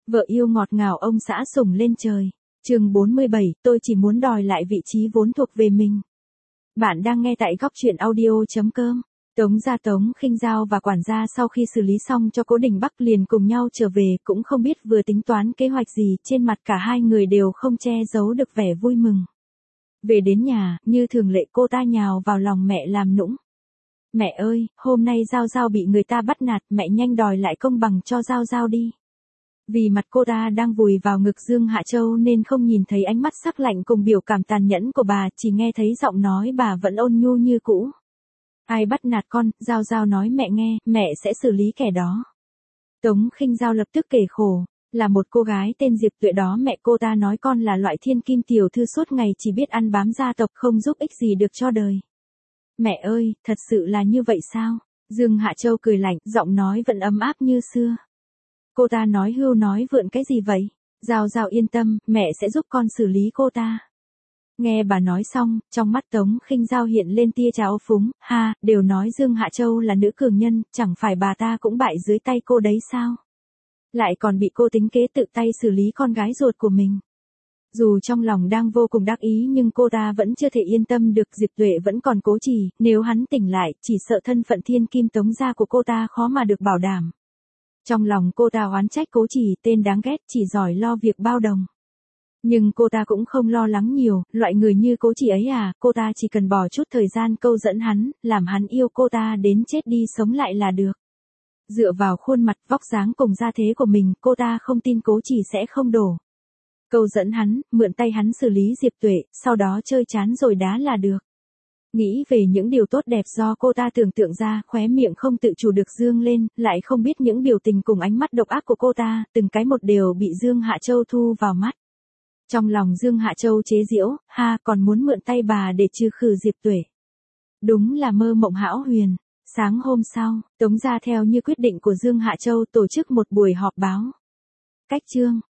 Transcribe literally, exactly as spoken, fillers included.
Vợ yêu ngọt ngào ông xã sủng lên trời. Chương bốn mươi bảy, tôi chỉ muốn đòi lại vị trí vốn thuộc về mình. Bạn đang nghe tại góc truyện audio chấm com. Tống Gia Tống Khinh Giao và quản gia sau khi xử lý xong cho Cố Đình Bắc liền cùng nhau trở về, cũng không biết vừa tính toán kế hoạch gì, trên mặt cả hai người đều không che giấu được vẻ vui mừng. Về đến nhà, như thường lệ cô ta nhào vào lòng mẹ làm nũng. Mẹ ơi, hôm nay Giao Giao bị người ta bắt nạt, mẹ nhanh đòi lại công bằng cho Giao Giao đi. Vì mặt cô ta đang vùi vào ngực Dương Hạ Châu nên không nhìn thấy ánh mắt sắc lạnh cùng biểu cảm tàn nhẫn của bà, chỉ nghe thấy giọng nói bà vẫn ôn nhu như cũ. Ai bắt nạt con, Giao Giao nói mẹ nghe, mẹ sẽ xử lý kẻ đó. Tống Khinh Giao lập tức kể khổ, là một cô gái tên Diệp Tuệ đó, mẹ cô ta nói con là loại thiên kim tiểu thư suốt ngày chỉ biết ăn bám gia tộc, không giúp ích gì được cho đời. Mẹ ơi, thật sự là như vậy sao? Dương Hạ Châu cười lạnh, giọng nói vẫn ấm áp như xưa. Cô ta nói hưu nói vượn cái gì vậy? Giao Giao yên tâm, mẹ sẽ giúp con xử lý cô ta. Nghe bà nói xong, trong mắt Tống Khinh Giao hiện lên tia trào phúng, ha, đều nói Dương Hạ Châu là nữ cường nhân, chẳng phải bà ta cũng bại dưới tay cô đấy sao? Lại còn bị cô tính kế tự tay xử lý con gái ruột của mình. Dù trong lòng đang vô cùng đắc ý nhưng cô ta vẫn chưa thể yên tâm được, Diệp Tuệ vẫn còn cố trì, nếu hắn tỉnh lại, chỉ sợ thân phận thiên kim Tống gia của cô ta khó mà được bảo đảm. Trong lòng cô ta oán trách cố trì, tên đáng ghét, chỉ giỏi lo việc bao đồng. Nhưng cô ta cũng không lo lắng nhiều, loại người như cố trì ấy à, cô ta chỉ cần bỏ chút thời gian câu dẫn hắn, làm hắn yêu cô ta đến chết đi sống lại là được. Dựa vào khuôn mặt, vóc dáng cùng gia thế của mình, cô ta không tin cố trì sẽ không đổ. Câu dẫn hắn, mượn tay hắn xử lý Diệp Tuệ, sau đó chơi chán rồi đá là được. Nghĩ về những điều tốt đẹp do cô ta tưởng tượng ra, khóe miệng không tự chủ được dương lên, lại không biết những biểu tình cùng ánh mắt độc ác của cô ta, từng cái một đều bị Dương Hạ Châu thu vào mắt. Trong lòng Dương Hạ Châu chế giễu, ha, còn muốn mượn tay bà để trừ khử Diệp Tuệ. Đúng là mơ mộng hão huyền. Sáng hôm sau, Tống gia theo như quyết định của Dương Hạ Châu tổ chức một buổi họp báo. Cách chương,